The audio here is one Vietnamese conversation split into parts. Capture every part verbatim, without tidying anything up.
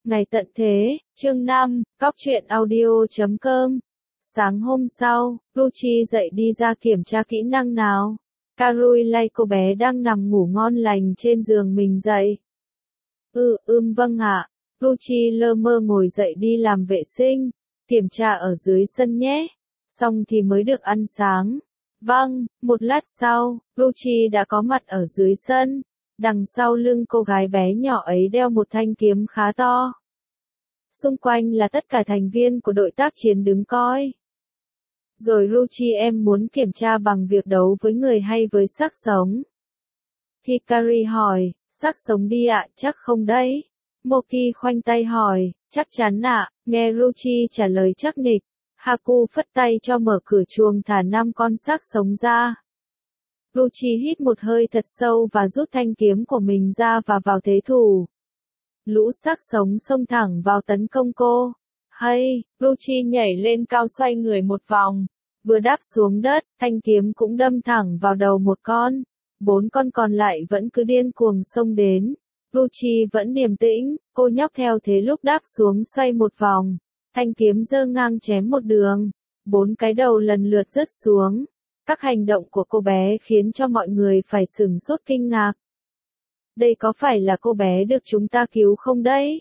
Ngày tận thế, chương năm, cóc truyện audio chấm com. Sáng hôm sau, Ruchi dậy đi ra kiểm tra kỹ năng nào. Karui lay cô bé đang nằm ngủ ngon lành trên giường mình dậy. Ừ, ưm vâng ạ. Ruchi lơ mơ ngồi dậy đi làm vệ sinh, kiểm tra ở dưới sân nhé. Xong thì mới được ăn sáng. Vâng, một lát sau, Ruchi đã có mặt ở dưới sân. Đằng sau lưng cô gái bé nhỏ ấy đeo một thanh kiếm khá to. Xung quanh là tất cả thành viên của đội tác chiến đứng coi. Rồi Ruchi em muốn kiểm tra bằng việc đấu với người hay với xác sống? Hikari hỏi, xác sống đi ạ, chắc không đấy. Moki khoanh tay hỏi, chắc chắn ạ, nghe Ruchi trả lời chắc nịch. Haku phất tay cho mở cửa chuồng thả năm con xác sống ra. Ruchi hít một hơi thật sâu và rút thanh kiếm của mình ra và vào thế thủ. Lũ xác sống xông thẳng vào tấn công cô. Hay, Ruchi nhảy lên cao xoay người một vòng. Vừa đáp xuống đất, thanh kiếm cũng đâm thẳng vào đầu một con. Bốn con còn lại vẫn cứ điên cuồng xông đến. Ruchi vẫn điềm tĩnh, cô nhóc theo thế lúc đáp xuống xoay một vòng. Thanh kiếm giơ ngang chém một đường. Bốn cái đầu lần lượt rớt xuống. Các hành động của cô bé khiến cho mọi người phải sửng sốt kinh ngạc. Đây có phải là cô bé được chúng ta cứu không đấy?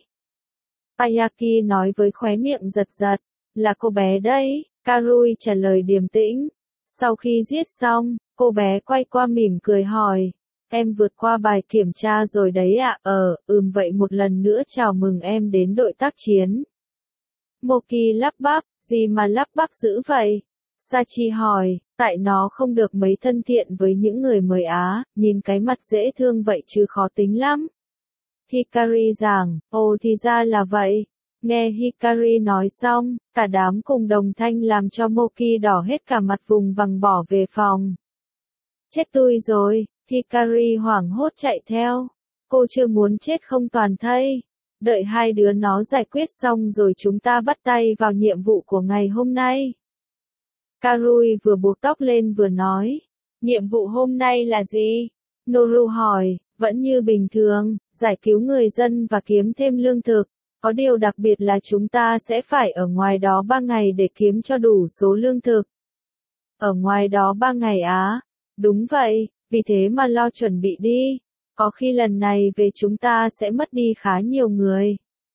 Ayaki nói với khóe miệng giật giật. Là cô bé đấy, Karui trả lời điềm tĩnh. Sau khi giết xong, cô bé quay qua mỉm cười hỏi. Em vượt qua bài kiểm tra rồi đấy ạ. Ờ, ừm vậy một lần nữa chào mừng em đến đội tác chiến. Moki lắp bắp, gì mà lắp bắp dữ vậy? Sachi hỏi, tại nó không được mấy thân thiện với những người mới Á, nhìn cái mặt dễ thương vậy chứ khó tính lắm. Hikari giảng, ồ thì ra là vậy. Nghe Hikari nói xong, cả đám cùng đồng thanh làm cho Moki đỏ hết cả mặt vùng vằng bỏ về phòng. Chết tui rồi, Hikari hoảng hốt chạy theo. Cô chưa muốn chết không toàn thây. Đợi hai đứa nó giải quyết xong rồi chúng ta bắt tay vào nhiệm vụ của ngày hôm nay. Karui vừa buộc tóc lên vừa nói. Nhiệm vụ hôm nay là gì? Noru hỏi, vẫn như bình thường, giải cứu người dân và kiếm thêm lương thực. Có điều đặc biệt là chúng ta sẽ phải ở ngoài đó ba ngày để kiếm cho đủ số lương thực. Ở ngoài đó ba ngày á? Đúng vậy, vì thế mà lo chuẩn bị đi. Có khi lần này về chúng ta sẽ mất đi khá nhiều người.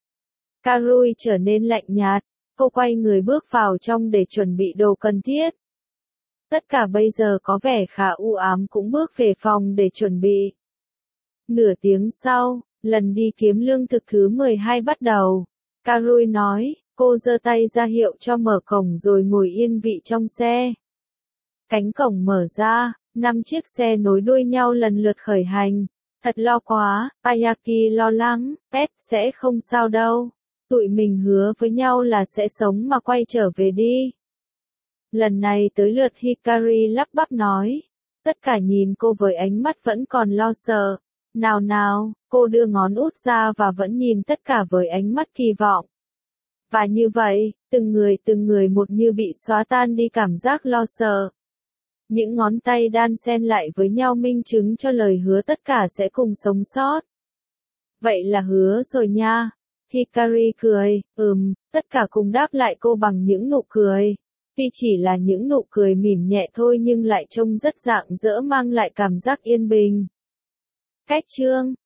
Karui trở nên lạnh nhạt. Cô quay người bước vào trong để chuẩn bị đồ cần thiết. Tất cả bây giờ có vẻ khá u ám cũng bước về phòng để chuẩn bị. Nửa tiếng sau, lần đi kiếm lương thực thứ mười hai bắt đầu. Karui nói, cô giơ tay ra hiệu cho mở cổng rồi ngồi yên vị trong xe. Cánh cổng mở ra, năm chiếc xe nối đuôi nhau lần lượt khởi hành. Thật lo quá, Ayaki lo lắng, Pet sẽ không sao đâu. Tụi mình hứa với nhau là sẽ sống mà quay trở về đi. Lần này tới lượt Hikari lắp bắp nói. Tất cả nhìn cô với ánh mắt vẫn còn lo sợ. Nào nào, cô đưa ngón út ra và vẫn nhìn tất cả với ánh mắt kỳ vọng. Và như vậy, từng người từng người một như bị xóa tan đi cảm giác lo sợ. Những ngón tay đan xen lại với nhau minh chứng cho lời hứa tất cả sẽ cùng sống sót. Vậy là hứa rồi nha. Hikari cười, ừm, tất cả cùng đáp lại cô bằng những nụ cười. Tuy chỉ là những nụ cười mỉm nhẹ thôi nhưng lại trông rất rạng rỡ mang lại cảm giác yên bình. Cách chương